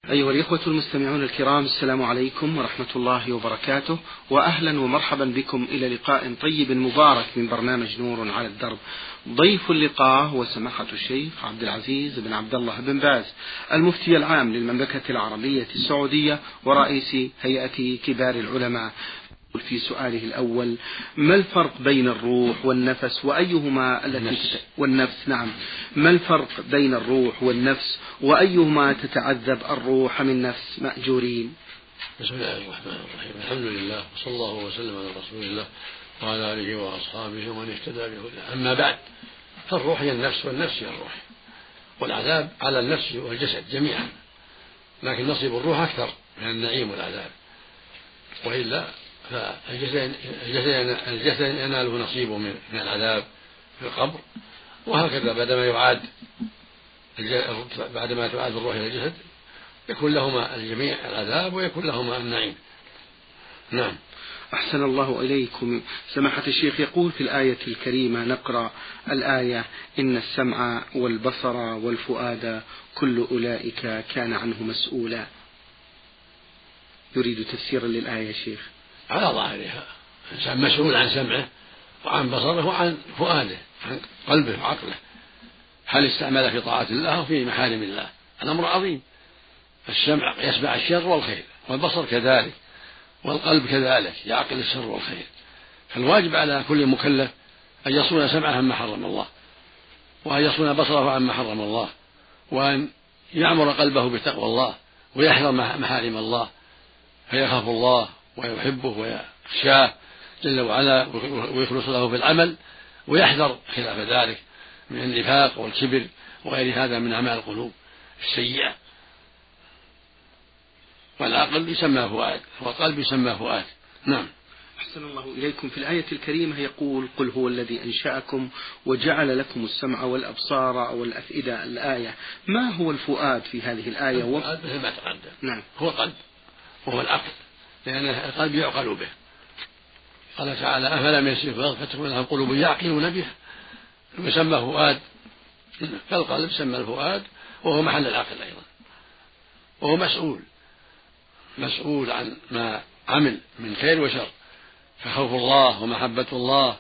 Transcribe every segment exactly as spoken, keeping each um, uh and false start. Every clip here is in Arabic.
أيها الإخوة المستمعون الكرام، السلام عليكم ورحمة الله وبركاته، وأهلا ومرحبا بكم إلى لقاء طيب مبارك من برنامج نور على الدرب. ضيف اللقاء هو سماحة الشيخ عبد العزيز بن عبد الله بن باز، المفتي العام للمملكة العربية السعودية ورئيس هيئة كبار العلماء. في سؤاله الأول: ما الفرق بين الروح والنفس وأيهما التي تت... والنفس نعم ما الفرق بين الروح والنفس وأيهما تتعذب الروح من نفس مأجورين؟ بسم الله الرحمن الرحيم. الحمد لله وصلى الله وسلم على رسول الله وعلى آله وأصحابه ومن اهتدى بهداه. أما بعد، فالروح هي النفس والنفس هي الروح، والعذاب على النفس والجسد جميعا، لكن نصيب الروح أكثر من النعيم والعذاب، وإلا فالجسد الجسد يناله نصيبه من العذاب في القبر، وهكذا بعدما يعاد بعدما تعاد الروح إلى الجسد يكون لهما الجميع العذاب ويكون لهما النعيم. نعم. أحسن الله إليكم. سماحة الشيخ يقول في الآية الكريمة، نقرأ الآية: إن السمع والبصر والفؤاد كل أولئك كان عنه مسؤولا. يريد تفسيرا للآية شيخ. على ظاهرها الإنسان مسؤول عن سمعه وعن بصره وعن فؤاده، عن قلبه وعقله، هل استعمل في طاعة الله وفي محارم الله. الأمر عظيم. السمع يسمع الشر والخير، والبصر كذلك، والقلب كذلك يعقل الشر والخير. فالواجب على كل مكلف أن يصون سمعه عما حرم الله، وأن يصون بصره عما حرم الله، وأن يعمر قلبه بتقوى الله ويحذر محارم الله، فيخاف الله ويحبه ويخشاه جل وعلا ويخلص له في العمل، ويحذر خلاف ذلك من النفاق والكبر وغير هذا من أعمال القلوب السيئة. والعقل يسمى فؤاد والقلب يسمى فؤاد. نعم. أحسن الله إليكم. في الآية الكريمة يقول: قل هو الذي أنشأكم وجعل لكم السمع والأبصار والأفئدة. الآية، ما هو الفؤاد في هذه الآية؟ الفؤاد مثل ما تقدم. نعم. هو القلب وهو العقل، لأن القلب يعقل به. قال تعالى: أفلم يسيروا في الأرض فتكون لهم قلوب يعقلون بها. يسمى فؤاد، فالقلب سمى الفؤاد، وهو محل العقل أيضا، وهو مسؤول مسؤول عن ما عمل من خير وشر. فخوف الله ومحبة الله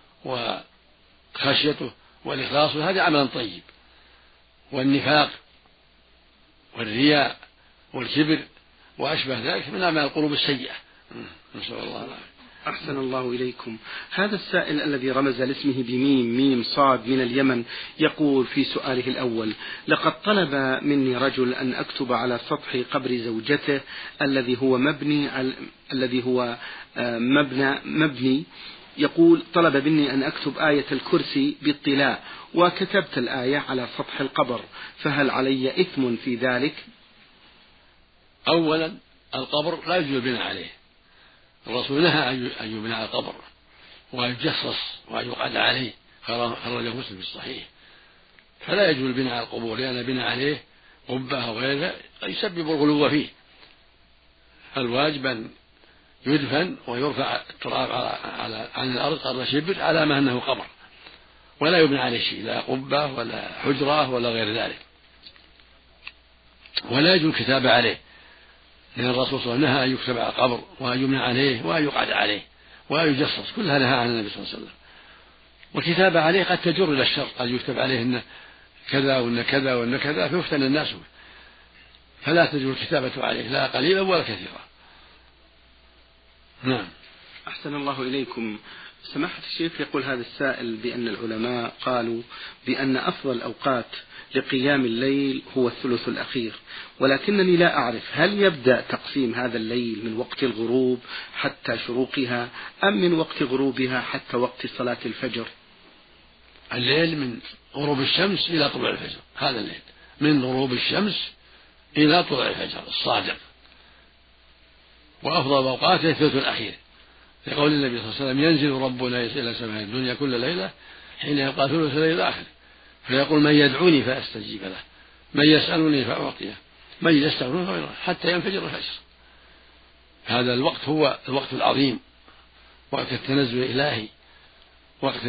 وخشيته والإخلاص هذا عمل طيب، والنفاق والرياء والكبر وأشبه ذلك من أعمال القلوب السيئة. نسأل الله العافية. أحسن الله إليكم. هذا السائل الذي رمز لاسمه بميم ميم صاد من اليمن يقول في سؤاله الأول: لقد طلب مني رجل أن أكتب على سطح قبر زوجته الذي هو مبني على الذي هو مبنى مبني يقول: طلب مني أن أكتب آية الكرسي باطلاع، وكتبت الآية على سطح القبر، فهل علي إثم في ذلك؟ أولا، القبر لا يجوز البناء عليه. الرسول نهى أن يبنى على القبر وأن يجصص وأن يقعد عليه، خرجه مسلم في الصحيح. فلا يجوز البناء على القبور، لأن البناء عليه قبة أو غيرها يسبب الغلو فيه. الواجب أن يدفن ويرفع التراب على عن الأرض قدر شبر على ما أنه قبر، ولا يبنى عليه شيء، لا قبة ولا حجرة ولا غير ذلك. ولا يجوز الكتابة عليه، لأن الرسول صلى الله عليه وسلم نهى أن يكتب على القبر وأن يبنى عليه وأن يقعد عليه وأن يجصص، كلها نهى عن النبي صلى الله عليه وسلم. والكتابة عليه قد تجر إلى الشر، قد يكتب عليه إن كذا وإن كذا وإن كذا فيفتن الناس به، فلا تجوز الكتابة عليه لا قليلا ولا كثيرا. نعم. أحسن الله إليكم. سماحة الشيخ يقول هذا السائل بأن العلماء قالوا بأن أفضل الأوقات لقيام الليل هو الثلث الأخير، ولكنني لا أعرف هل يبدأ تقسيم هذا الليل من وقت الغروب حتى شروقها أم من وقت غروبها حتى وقت صلاة الفجر؟ الليل من غروب الشمس إلى طلوع الفجر، هذا الليل من غروب الشمس إلى طلوع الفجر الصادق، وأفضل أوقاته الثلث الأخير، لقول النبي صلى الله عليه وسلم: ينزل ربنا إلى سماء الدنيا كل ليلة حين يبقى ثلث الليل الآخر، فيقول: من يدعوني فأستجيب له، من يسألني فأعطيه، من يستغفرني فأغفر، حتى ينفجر الفجر. هذا الوقت هو الوقت العظيم، وقت التنزل الإلهي، وقت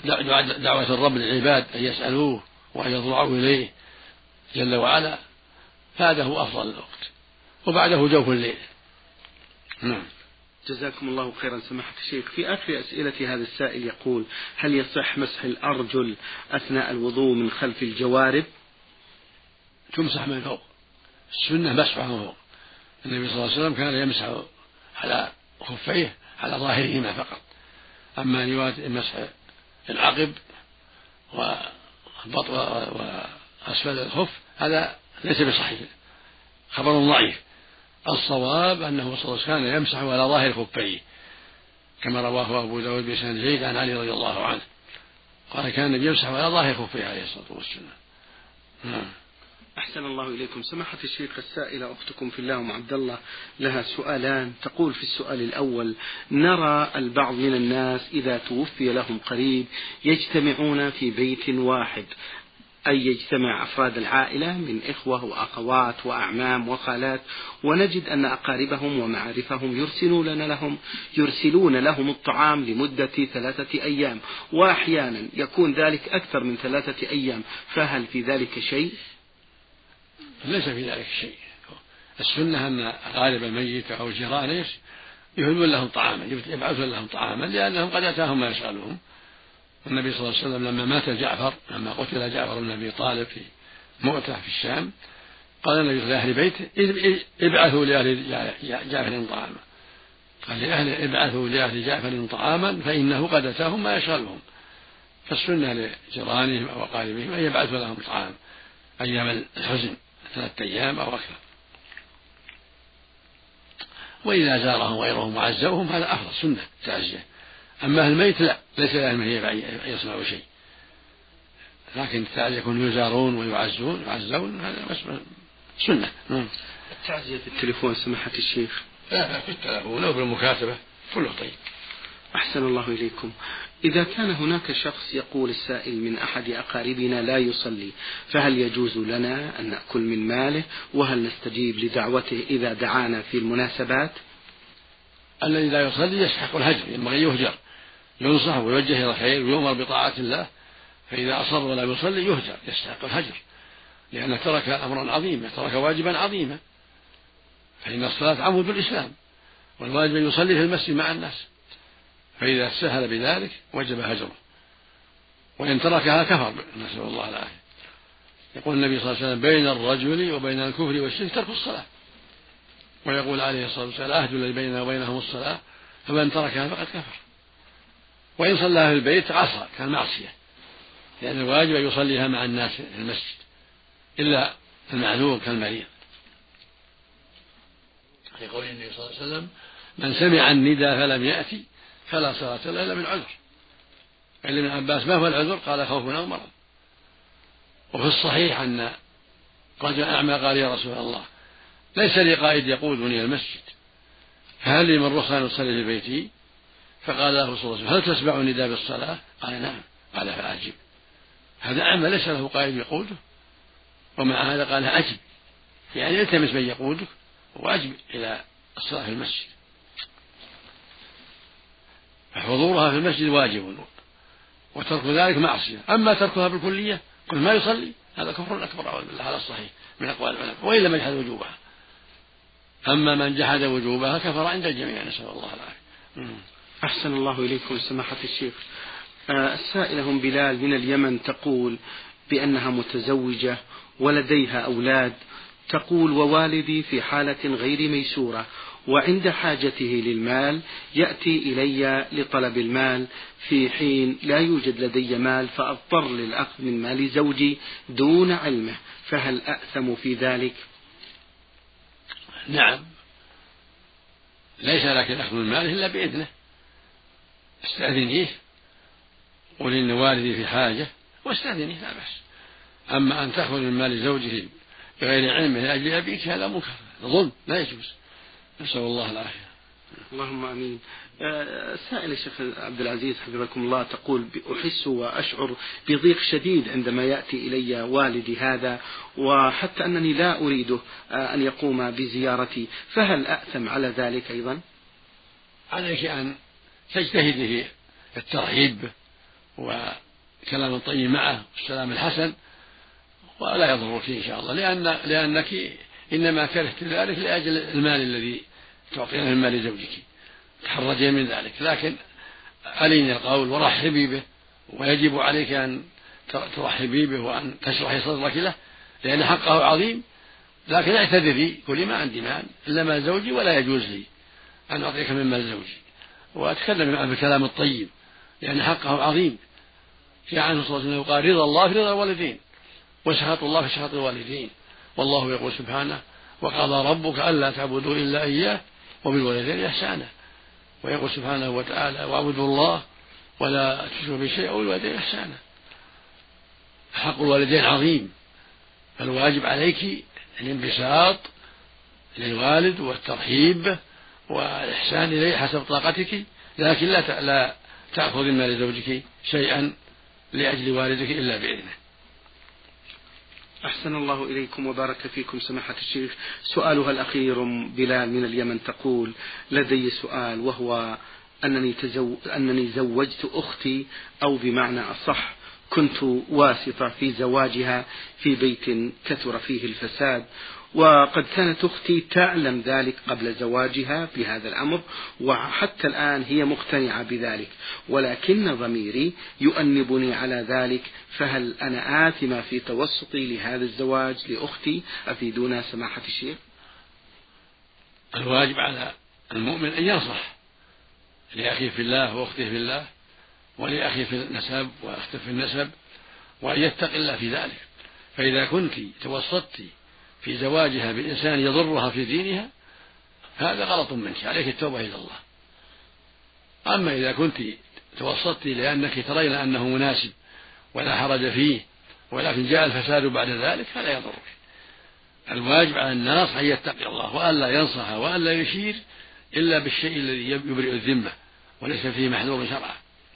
دعوة الرب للعباد أن يسألوه وأن يضرعوا إليه جل وعلا، فهذا أفضل الوقت، وبعده جوف الليل. نعم. جزاكم الله خيرا سماحة الشيخ. في آخر أسئلة هذا السائل يقول: هل يصح مسح الأرجل أثناء الوضوء من خلف الجوارب؟ تمسح من فوق، السنة مسحها من فوق. النبي صلى الله عليه وسلم كان يمسح على خفيه على ظاهرهما فقط، أما مسح العقب وبطن وأسفل الخف هذا ليس بصحيح، خبر ضعيف. الصواب أنه صلى الله عليه وسلم كان يمسح على ظاهر خفيه كما رواه أبو داود بسند جيد عن علي رضي الله عنه، قال كان النبي يمسح على ظاهر خفيه عليه الصلاة والسلام. نعم. أحسن الله إليكم سماحة الشيخ. السائلة أختكم في الله أم عبد الله لها سؤالان. تقول في السؤال الأول: نرى البعض من الناس إذا توفي لهم قريب يجتمعون في بيت واحد، أي يجتمع أفراد العائلة من إخوة وأخوات وأعمام وخالات، ونجد أن أقاربهم ومعارفهم يرسلون لهم يرسلون لهم الطعام لمدة ثلاثة أيام، وأحيانا يكون ذلك أكثر من ثلاثة أيام، فهل في ذلك شيء؟ ليس في ذلك شيء. السنة أن أقارب الميت أو جيرانه يهدون لهم طعاما، يبعثون لهم طعاما، لأنهم قد أتاهم ما يسألهم. النبي صلى الله عليه وسلم لما مات جعفر، لما قتل جعفر بن أبي طالب في مؤتة في الشام، قال النبي لأهل بيته: ابعثوا لأهل جعفر طعاما. قال لأهل ابعثوا لأهل جعفر طعاما فإنه قد أتاهم ما يشغلهم. فالسنة لجيرانهم أو أقاربهم أن يبعثوا لهم طعام أيام الحزن ثلاثة أيام أو أكثر، وإذا زارهم غيرهم وعزوهم هذا أفضل، سنة تعزية. أما الميت لا، ليس لهم أن يصنعوا شيء، لكن التعزية يكون يزارون ويعزون يعزون هذا سنة. التعزية في التليفون سماحة الشيخ؟ لا، في التليفون أو بالمكاتبة كله طيب. أحسن الله إليكم. إذا كان هناك شخص يقول السائل من أحد أقاربنا لا يصلي، فهل يجوز لنا أن نأكل من ماله؟ وهل نستجيب لدعوته إذا دعانا في المناسبات؟ الذي لا يصلي يستحق الهجر، ينبغي يهجر، ينصح ويوجه إلى الخير ويؤمر بطاعة الله، فإذا أصر ولا يصلي يهجر، يستحق الهجر، لأنه ترك أمرا عظيما، ترك واجبا عظيما، فإن الصلاة عمود بالإسلام، والواجب أن يصلي في المسجد مع الناس، فإذا سهل بذلك وجب هجره، وإن تركها كفر، نسأل الله العافية. يقول النبي صلى الله عليه وسلم: بين الرجل وبين الكفر والشرك ترك الصلاة، ويقول عليه الصلاة والسلام: العهد الذي بيننا وبينهم الصلاة فمن تركها فقد كفر. وإن صلىها في البيت عصى، كان معصية، لأن الواجب أن يصليها مع الناس في المسجد إلا المعذور كالمريض. يقول النبي صلى الله عليه وسلم: من سمع النداء فلم يأتي فلا صلاة له إلا من عذر. قال ابن عباس: ما هو العذر؟ قال: خوف أو مرض. وفي الصحيح أن رجل أعمى قال: يا رسول الله، ليس لي قائد يقودني المسجد، فهل لي من رخصة أن أصلي في بيتي؟ فقال له صلى الله عليه وسلم: هل تسمع النداء بالصلاة؟ قال: نعم. قال: فأجب. هذا أعمى ليس له قائد يقوده، ومع هذا قال: أجب، يعني التمس من يقودك وأجب إلى الصلاة في المسجد. فحضورها في المسجد واجب، وترك ذلك معصية. أما تركها بالكلية كل ما يصلي هذا كفر أكبر، أعوذ بالله، هذا الصحيح من أقوال العلماء، وإن لم يجحد وجوبها. أما من جحد وجوبها كفر عند الجميع، نسأل الله العافية. أحسن الله إليكم سماحة الشيخ. آه السائلة هم بلال من اليمن تقول بأنها متزوجة ولديها أولاد، تقول: ووالدي في حالة غير ميسورة، وعند حاجته للمال يأتي إلي لطلب المال في حين لا يوجد لدي مال، فأضطر للأخذ من مال زوجي دون علمه، فهل أأثم في ذلك؟ نعم، ليس لك الأخذ من ماله إلا بإذنه، استأذنيه، قل إن والدي في حاجة واستأذنيه، لا بأس. أما أن تأخذ من مال زوجه بغير علمه لأجل أبيك هذا منكر، ظلم، لا يجوز، نسأل الله العافية. اللهم امين. السائل الشيخ عبد العزيز حفظكم الله تقول: احس واشعر بضيق شديد عندما ياتي الي والدي هذا، وحتى انني لا اريده ان يقوم بزيارتي، فهل اثم على ذلك ايضا؟ عليك ان تجتهدي في الترحيب وكلام الطيب معه والسلام الحسن، ولا يضرك ان شاء الله، لان لانك إنما كرهت ذلك لأجل المال الذي تعطينه من مال زوجك، تحرجين من ذلك، لكن أليني القول ورحبي به، ويجب عليك أن ترحبي به وأن تشرحي صدرك له لأن حقه عظيم، لكن اعتذري قولي ما عندي مال إلا مال زوجي ولا يجوز لي أن أعطيك من مال زوجي، وأتكلم بالكلام الطيب لأن حقه عظيم. في عنه صلى الله عليه وسلم قال رضا الله في رضا الوالدين وسخط الله في سخط الوالدين، والله يقول سبحانه وقضى ربك ألا تعبدوا إلا إياه وبالوالدين إحسانا، ويقول سبحانه وتعالى واعبدوا الله ولا تشركوا به شيئا وبالوالدين إحسانا. حق الوالدين عظيم، فالواجب عليك الانبساط للوالد والترحيب والإحسان إليه حسب طاقتك، لكن لا لا تأخذ من مال زوجك شيئا لأجل والدك إلا بإذنه. أحسن الله إليكم وبارك فيكم سماحة الشيخ. سؤالها الأخير بلال من اليمن تقول لدي سؤال، وهو أنني, تزو... أنني زوجت أختي، أو بمعنى أصح كنت واسطة في زواجها في بيت كثر فيه الفساد، وقد كانت أختي تعلم ذلك قبل زواجها بهذا الأمر، وحتى الآن هي مقتنعة بذلك، ولكن ضميري يؤنبني على ذلك، فهل أنا آثمة في توسطي لهذا الزواج لأختي؟ أفيدونا سماحة الشيخ. الواجب على المؤمن أن ينصح لأخيه في الله وأخته في الله ولأخيه في النسب وأخته في النسب، وأن يتقي الله في ذلك. فإذا كنت توسطت في زواجها بإنسان يضرها في دينها هذا غلط منك، عليك التوبة إلى الله. أما إذا كنت توسطت لأنك ترين أنه مناسب ولا حرج فيه، ولكن جاء الفساد بعد ذلك فلا يضرك. الواجب على الناس أن يتقي الله وألا ينصح وألا يشير إلا بالشيء الذي يبرئ الذمة وليس فيه محذور شرعا،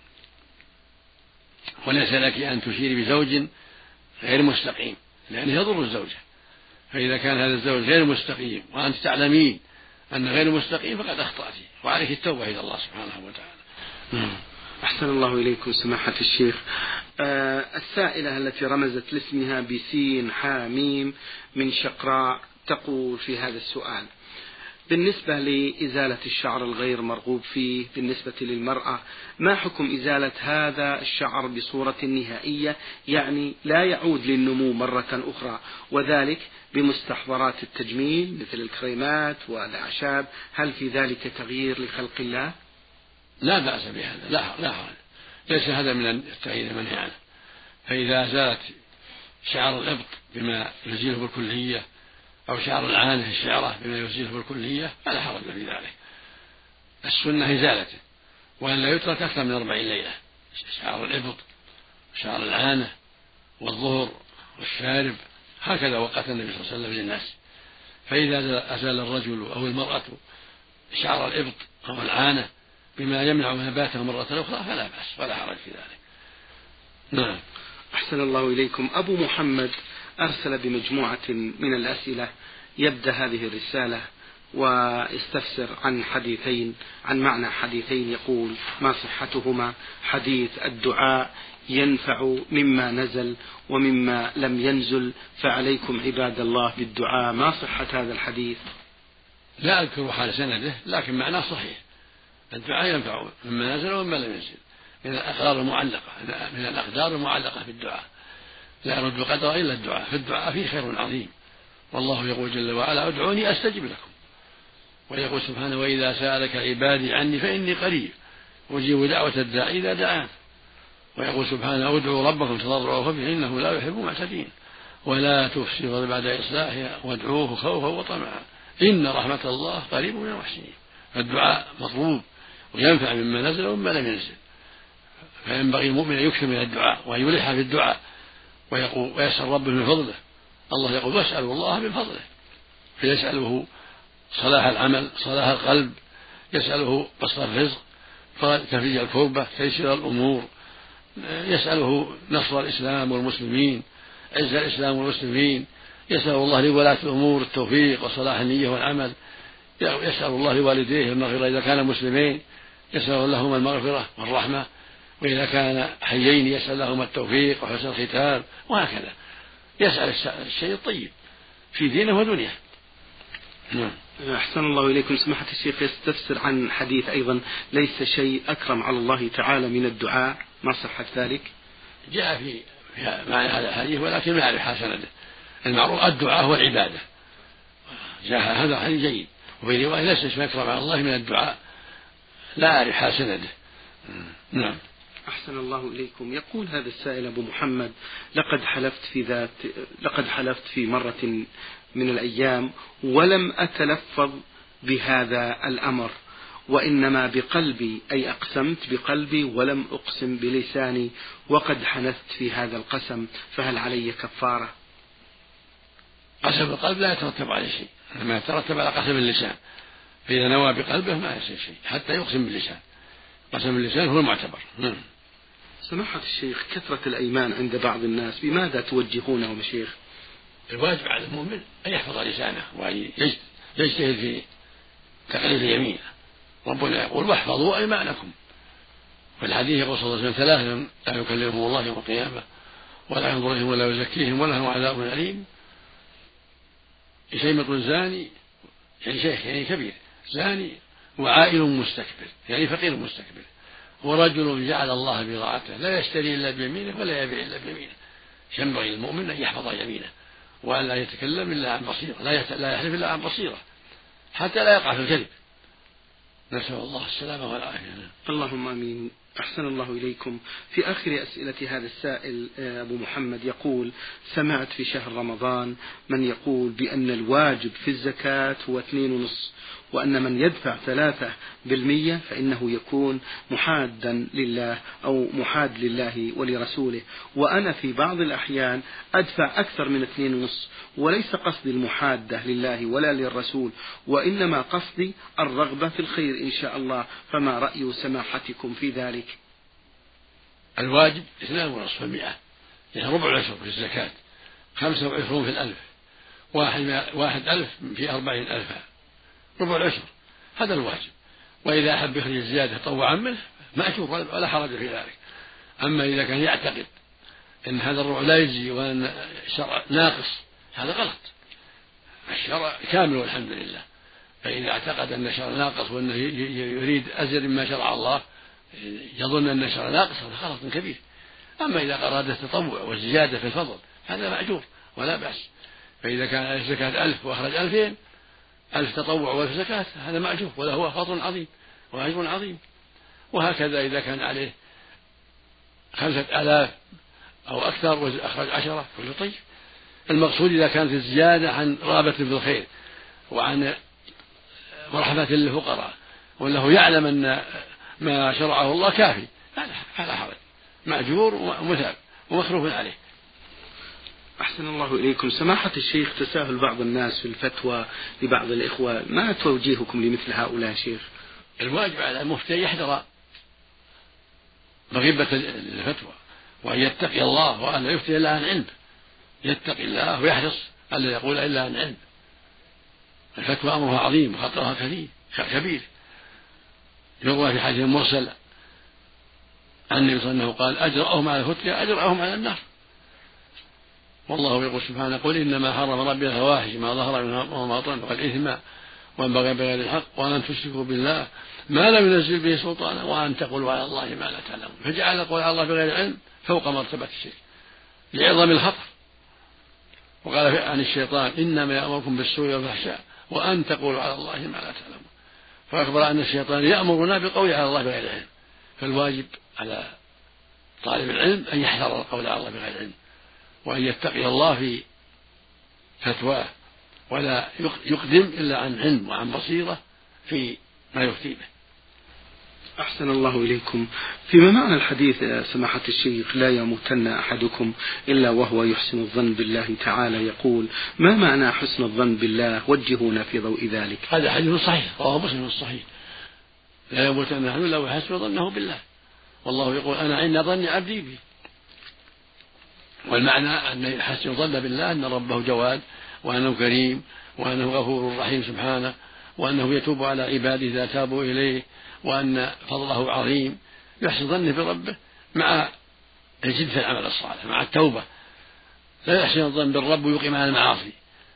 وليس لك أن تشير بزوج غير مستقيم لأنه يضر الزوجة. فإذا كان هذا الزوج غير مستقيم وأنت تعلمين أنه غير مستقيم فقد أخطأت، وعليك التوبة إلى الله سبحانه وتعالى. أحسن الله إليكم سماحة الشيخ. آه السائلة التي رمزت لاسمها بسين حاميم من شقراء تقول في هذا السؤال: بالنسبة لإزالة الشعر الغير مرغوب فيه بالنسبة للمرأة، ما حكم إزالة هذا الشعر بصورة نهائية، يعني لا يعود للنمو مرة أخرى، وذلك بمستحضرات التجميل مثل الكريمات والأعشاب؟ هل في ذلك تغيير لخلق الله؟ لا بأس بهذا، لا لا حرج، ليس هذا من التغيير المنهي عنه. فإذا زالت شعر الإبط بما يزيله بالكلية أو شعر العانة الشعرة بما يزيله بالكلية فلا حرج في ذلك. السنة إزالته، وأن لا يترك أكثر من أربعين ليلة، شعر الإبط وشعر العانة والظهر والشارب، هكذا وقت النبي صلى الله عليه وسلم للناس. فإذا أزال الرجل أو المرأة شعر الإبط أو العانة بما يمنع نباته مرة أخرى فلا بأس ولا حرج في ذلك. نعم. أحسن الله إليكم. أبو محمد أرسل بمجموعة من الأسئلة، يبدأ هذه الرسالة ويستفسر عن حديثين، عن معنى حديثين، يقول: ما صحتهما؟ حديث الدعاء ينفع مما نزل ومما لم ينزل، فعليكم عباد الله بالدعاء، ما صحة هذا الحديث؟ لا أذكر حال سنده، لكن معناه صحيح، الدعاء ينفع مما نزل ومما لم ينزل من الأقدار المعلقة من الأقدار المعلقة في الدعاء، لا يرد قدر إلا الدعاء، في الدعاء فيه خير عظيم، والله يقول جل وعلا: ادعوني أستجب لكم، ويقول سبحانه: وإذا سألك عبادي عني فإني قريب أجيب دعوة الداعي إذا دعان، ويقول سبحانه: ادعوا ربكم تضرعوا وخفيا إنه لا يحب المعتدين، ولا تفسدوا بعد إصلاحها وادعوه خوفا وطمعا إن رحمة الله قريب من المحسنين. فالدعاء مطلوب وينفع مما نزل ومما لم ينزل، فينبغي المؤمن أن يكثر من الدعاء وأن يلح في الدعاء ويقول ويسأل ربه من فضله. الله يقول: واسألوا الله من فضله، فيسأله صلاح العمل، صلاح القلب، يسأله بسط الرزق، تفريج الكربة، تيسير الأمور، يسأله نصر الإسلام والمسلمين، عز الإسلام والمسلمين، يسأل الله لولاة الأمور التوفيق وصلاح النية والعمل، يسأل الله لوالديه المغفرة إذا كان مسلمين، يسأل لهما المغفرة والرحمة، وإذا كان حيين يسأل لهما التوفيق وحسن الختام، وهكذا يسأل الشيء الطيب في دينه ودنياه. نعم. أحسن الله إليكم. سماحة الشيخ يستفسر عن حديث أيضا ليس شيء أكرم على الله تعالى من الدعاء، ما صحة ذلك؟ جاء في معنى هذا الحديث ولكن ما أعرف سنده. المعروف الدعاء هو العبادة، جاء هذا حديث جيد. وفي رواية ليس شيء أكرم على الله من الدعاء، لا أعرف سنده. نعم. أحسن الله إليكم. يقول هذا السائل أبو محمد: لقد حلفت في ذات لقد حلفت في مرة من الأيام ولم أتلفظ بهذا الأمر، وإنما بقلبي، أي أقسمت بقلبي ولم أقسم بلساني، وقد حنثت في هذا القسم، فهل علي كفارة؟ قسم القلب لا يترتب عليه شيء، ما يترتب على قسم اللسان، فإذا نوى بقلبه ما يصير شيء حتى يقسم باللسان. قسم اللسان هو المعتبر. نعم. سماحة الشيخ، كثرة الأيمان عند بعض الناس بماذا توجهونهم شيخ؟ الواجب على المؤمن أن يحفظ لسانه وأن يجتهد في تقليد يمينه. ربنا يقول: واحفظوا أيمانكم. في الحديث يقول صلى الله عليه وسلم: ثلاثة لا يكلمهم الله يوم القيامة ولا ينظر إليهم ولا يزكيهم ولهم عذاب أليم: شيمة الزاني، يعني شيخ يعني كبير زاني، وعائل مستكبر يعني فقير مستكبر، ورجل جعل الله بضاعته لا يشتري إلا بيمينه ولا يبيع إلا بيمينه. ينبغي للمؤمن أن يحفظ يمينه وأن لا يتكلم إلا عن بصيرة، لا يحلف إلا عن بصيرة حتى لا يقع في الكذب. نسأل الله السلامة والعافية. اللهم آمين. أحسن الله إليكم. في آخر أسئلة هذا السائل أبو محمد يقول: سمعت في شهر رمضان من يقول بأن الواجب في الزكاة هو اثنين ونصف، وأن من يدفع ثلاثة بالمية فإنه يكون محادا لله أو محاد لله ولرسوله، وأنا في بعض الأحيان أدفع أكثر من اثنين ونصف، وليس قصدي المحادة لله ولا للرسول، وإنما قصدي الرغبة في الخير إن شاء الله، فما رأي سماحتكم في ذلك؟ الواجب اثنان ونصف المئة، يعني ربع العشر في الزكاة، خمسة وعشرون في الألف، واحد, واحد ألف في أربعين ألفا، ربع العشر، هذا الواجب. وإذا أحب يخرج الزيادة طوعا منه مأجور ولا حرج في ذلك. أما إذا كان يعتقد أن هذا الربع لا يجزي وأن الشرع ناقص، هذا غلط. الشرع كامل والحمد لله، فإذا اعتقد أن الشرع ناقص وأنه يريد أزيد مما شرع الله، يظن أن الشرع ناقص، هذا غلط كبير. أما إذا أراد التطوع والزيادة في الفضل هذا مأجور ولا بأس. فإذا كان الزكاة ألف وأخرج ألفين، ألف تطوع وألف زكاة، هذا مأجور وله فضل عظيم وأجر عظيم. وهكذا إذا كان عليه خمسة آلاف أو أكثر وأخرج عشرة كله طيب. المقصود إذا كانت الزيادة عن رغبة بالخير وعن مرحمة للفقراء وأنه يعلم أن ما شرعه الله كافي، فلا حرج، مأجور ومثاب ومخلوف عليه. أحسن الله إليكم. سماحة الشيخ، تساهل بعض الناس في الفتوى لبعض الإخوة، ما توجيهكم لمثل هؤلاء شيخ؟ الواجب على المفتي أن يحذر مغبة الفتوى وأن يتقي الله وأن لا يفتي إلا عن علم، يتقي الله ويحرص ألا يقول إلا عن علم. الفتوى أمرها عظيم وخطرها كبير. يروى في حديث مرسل عن النبي صلى الله عليه وسلم قال: أجرأهم على الفتيا أجرأهم على النار. والله يقول سبحانه: قل إنما حرم ربي الفواحش ما ظهر منها وما بطن والإثم والبغي بغير الحق وأن تشركوا بالله ما لم ينزل به سلطانا وأن تقولوا على الله ما لا تعلمون. فجعل القول على الله بغير علم فوق مرتبة الشرك لعظم الخطر. وقال عن الشيطان: إنما يأمركم بالسوء والفحشاء وأن تقولوا على الله ما لا تعلمون. فأخبر أن الشيطان يأمرنا بالقول على الله بغير علم. فالواجب على طالب العلم أن يحذر القول على الله بغير علم وأن يتقي الله في فتواه ولا يقدم إلا عن علم وعن بصيرة في ما يفتي به. أحسن الله إليكم. فيما معنى الحديث يا سماحة الشيخ: لا يموتن أحدكم إلا وهو يحسن الظن بالله تعالى، يقول: ما معنى حسن الظن بالله؟ وجهونا في ضوء ذلك. هذا حديث صحيح رواه مسلم في الصحيح: لا يموتن أحد إلا وهو يحسن ظنه بالله، والله يقول: أنا عند ظن عبدي بي. والمعنى أن يحسن ظن بالله أن ربه جواد وأنه كريم وأنه غفور رحيم سبحانه، وأنه يتوب على عباده إذا تابوا إليه، وأن فضله عظيم. يحسن ظنه بربه مع الجد في العمل الصالح مع التوبة، لا يحسن الظن بالرب ويقيم على المعاصي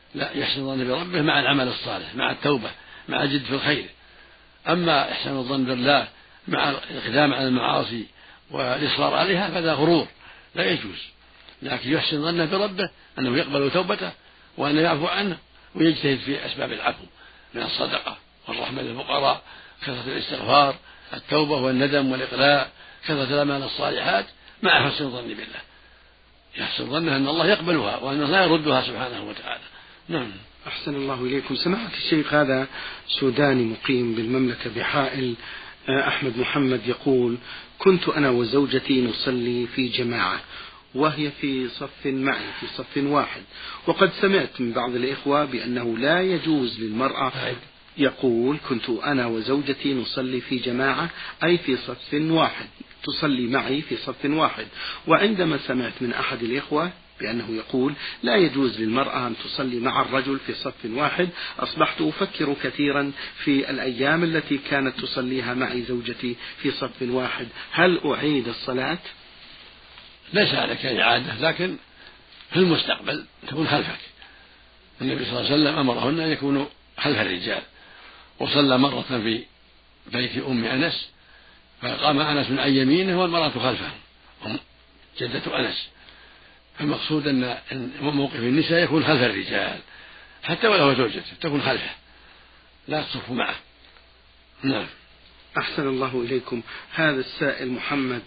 لا، يحسن الظن بربه مع العمل الصالح، مع التوبة، مع الجد في الخير. أما إحسان الظن بالله مع الإقدام على المعاصي والإصرار عليها فهذا غرور لا يجوز، لكن يحسن ظنه بربه أنه يقبل توبته وأنه يعفو عنه، ويجتهد في أسباب العفو من الصدقة والرحمة للفقراء، كثرة الاستغفار، التوبة والندم والإقلاع، كثرة الأعمال الصالحات، مع حسن الظن بالله. يحسن ظنه أن الله يقبلها وأنه لا يردها سبحانه وتعالى. نعم. أحسن الله إليكم. سماحة الشيخ، هذا سوداني مقيم بالمملكة بحائل، أحمد محمد، يقول: كنت أنا وزوجتي نصلي في جماعة وهي في صف معي في صف واحد، وقد سمعت من بعض الإخوة بأنه لا يجوز للمرأة. يقول: كنت أنا وزوجتي نصلي في جماعة أي في صف واحد، تصلي معي في صف واحد، وعندما سمعت من أحد الإخوة بأنه يقول لا يجوز للمرأة أن تصلي مع الرجل في صف واحد، أصبحت أفكر كثيرا في الأيام التي كانت تصليها معي زوجتي في صف واحد، هل أعيد الصلاة؟ ليس عليك إعادة، لكن في المستقبل تكون خلفك. النبي صلى الله عليه وسلم أمرهن أن يكونوا خلف الرجال، وصلى مرة في بيت أم أنس فقام أنس عن يمينه والمرأة خلفه، جدة أنس. المقصود أن موقف النساء يكون خلف الرجال، حتى ولو زوجته تكون خلفه لا تصف معه. نعم. أحسن الله إليكم. هذا السائل محمد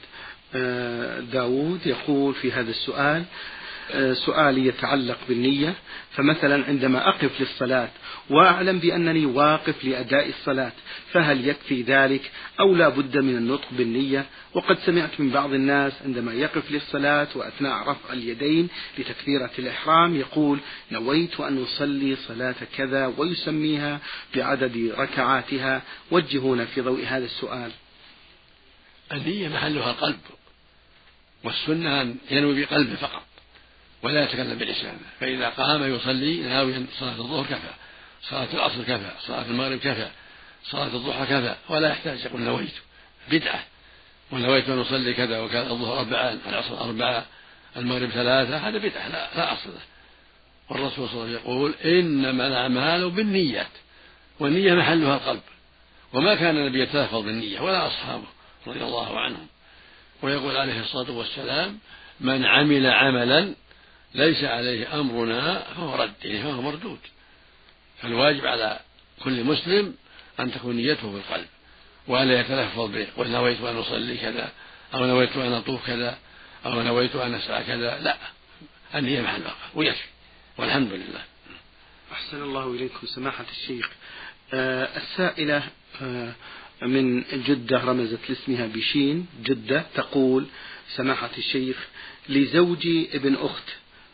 داود يقول في هذا السؤال: سؤالي يتعلق بالنية، فمثلا عندما أقف للصلاة وأعلم بأنني واقف لأداء الصلاة، فهل يكفي ذلك أو لا بد من النطق بالنية؟ وقد سمعت من بعض الناس عندما يقف للصلاة وأثناء رفع اليدين لتكبيرة الإحرام يقول: نويت أن أصلي صلاة كذا، ويسميها بعدد ركعاتها. وجهونا في ضوء هذا السؤال. النية محلها القلب، والسنة أن ينوي بقلبه فقط ولا يتكلم بلسانه، فإذا قام يصلي ناويا صلاة الظهر كفى، صلاة العصر كفى، صلاة المغرب كفى، صلاة الضحى كفى، ولا يحتاج يقول نويت. بدعة. ونويت أن أصلي كذا وكان الظهر أربعة، العصر أربعة، المغرب ثلاثة، هذا بدعة لا, لا أصل له. والرسول صلى الله عليه وسلم يقول: إنما الأعمال بالنيات، والنية محلها القلب، وما كان النبي يتلفظ بالنية ولا أصحابه رضي الله عنهم. ويقول عليه الصلاة والسلام: من عمل عملا ليس عليه أمرنا فهو رد، يعني فهو مردود. فالواجب على كل مسلم أن تكون نيته في القلب، ولا يتلفظ به: قل نويت أن أصلي كذا، أو نويت أن أطوف كذا، أو نويت أن أسعى كذا. لا، النية محلها ويكفي، والحمد لله. أحسن الله إليكم سماحة الشيخ. آه السائلة آه من جدة رمزت لاسمها بشين جدة، تقول: سماحة الشيخ، لزوجي ابن أخت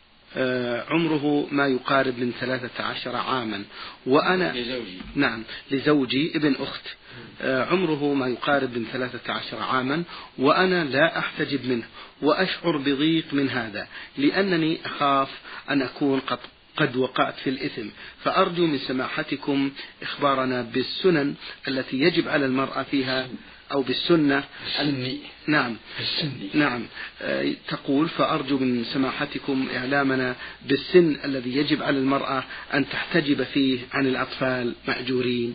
آه عمره ما يقارب من ثلاثة عشر عاما، وأنا لزوجي. نعم لزوجي ابن أخت آه عمره ما يقارب من ثلاثة عشر عاما، وأنا لا أحتجب منه، وأشعر بضيق من هذا لأنني أخاف أن أكون قد قد وقعت في الإثم، فأرجو من سماحتكم إخبارنا بالسنن التي يجب على المرأة فيها، أو بالسنة السني. نعم السني. نعم آه تقول: فأرجو من سماحتكم إعلامنا بالسن الذي يجب على المرأة أن تحتجب فيه عن الأطفال مأجورين.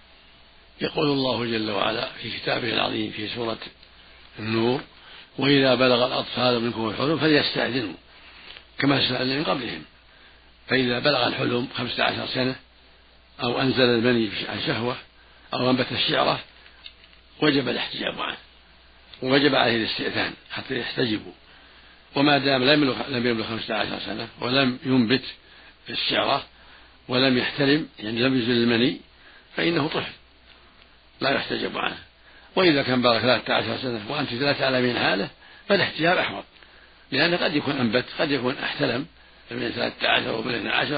يقول الله جل وعلا في كتابه العظيم في سورة النور: وإذا بلغ الأطفال منكم الحلم فليستأذنوا كما استأذن من قبلهم، فإذا بلغ الحلم خمسة عشر سنة أو أنزل المني عن شهوة أو أنبت الشعرة وجب الاحتجاب عنه، ووجب عليه الاستئذان حتى يحتجبوا. وما دام لم يبلغ خمسة عشر سنة ولم ينبت الشعرة ولم يحتلم، يعني لم ينزل المني، فإنه طفل لا يحتجب عنه. وإذا كان بلغ ثلاثة عشر سنة وأنت لا تعلمين حاله فالاحتجاب أحوط، لأن قد يكون أنبت، قد يكون احتلم من ثلاثة عشر ومن اثنى عشر،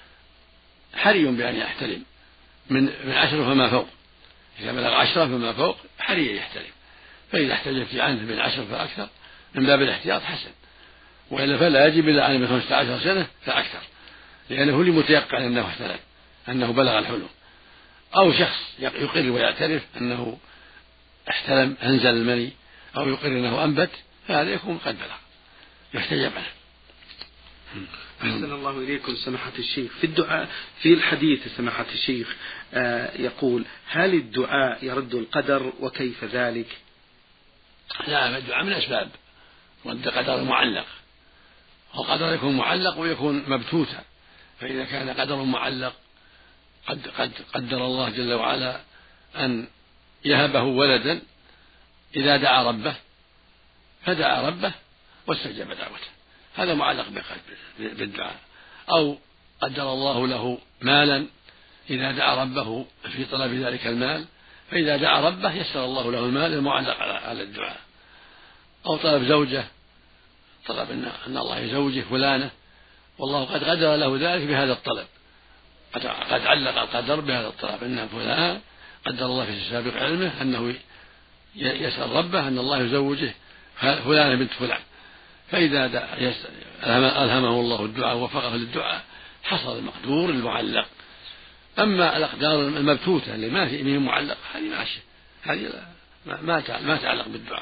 حري بأن يحتلم من من عشر فما فوق. إذا بلغ عشرة فما فوق حري يحتلم، فإذا احتجبت عنه من عشر فأكثر من باب الاحتياط حسن، وإلا فلا يجب إلا عن من خمسة عشر سنة فأكثر، لأنه لمتيقن أنه احتلم، أنه بلغ الحلم. أو شخص يقر ويعترف أنه احتلم أنزل المني، أو يقر أنه أنبت، فهذا يكون قد بلغ يحتجب عنه. أحسن الله إليكم سماحة الشيخ. في الدعاء في الحديث سماحة الشيخ آه يقول: هل الدعاء يرد القدر وكيف ذلك؟ لا، الدعاء من أسباب رد قدر معلق، والقدر يكون معلق ويكون مبتوتا. فإذا كان قدر معلق قد قد قدر الله جل وعلا أن يهبه ولدا إذا دعا ربه فدعا ربه واستجاب دعوته، هذا معلق بالدعاء. أو قدر الله له مالا إذا دعا ربه في طلب ذلك المال، فإذا دعا ربه يسر الله له المال المعلق على الدعاء. أو طلب زوجة، طلب أن الله يزوجه فلانة والله قد قدر له ذلك بهذا الطلب، قد علق القدر بهذا الطلب أن فلان قدر الله في سابق علمه أنه يسأل ربه أن الله يزوجه فلانة بنت فلان، فإذا ألهمه الله الدعاء ووفقه للدعاء حصل المقدور المعلق. أما الأقدار المبتوتة اللي ما في منه معلق هذه ماشية، هذه ما ما تعلق بالدعاء.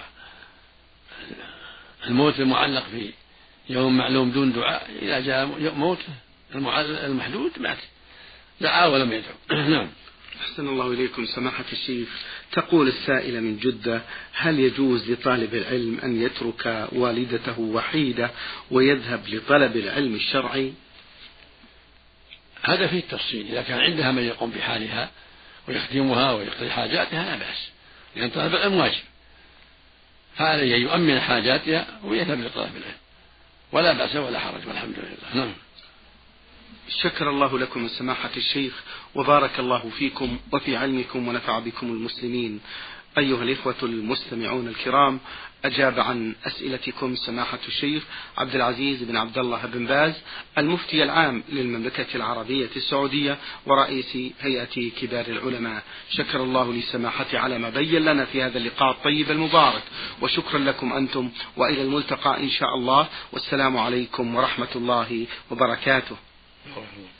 الموت المعلق في يوم معلوم دون دعاء، إذا جاء موت المحدود مات، دعا ولم يدعو. نعم. أحسن الله إليكم سماحة الشيخ. تقول السائلة من جدة: هل يجوز لطالب العلم أن يترك والدته وحيدة ويذهب لطلب العلم الشرعي؟ هذا فيه التفصيل، إذا كان عندها من يقوم بحالها ويخدمها ويقضي حاجاتها لا بأس، لأن طلب العلم واجب، فعليه يؤمن حاجاتها ويذهب لطلب العلم، ولا بأس ولا حرج والحمد لله. نعم. شكر الله لكم سماحة الشيخ وبارك الله فيكم وفي علمكم ونفع بكم المسلمين. أيها الإخوة المستمعون الكرام، أجاب عن أسئلتكم سماحة الشيخ عبد العزيز بن عبد الله بن باز، المفتي العام للمملكة العربية السعودية ورئيس هيئة كبار العلماء. شكر الله لسماحته على ما بين لنا في هذا اللقاء الطيب المبارك، وشكرا لكم أنتم، وإلى الملتقى إن شاء الله، والسلام عليكم ورحمة الله وبركاته.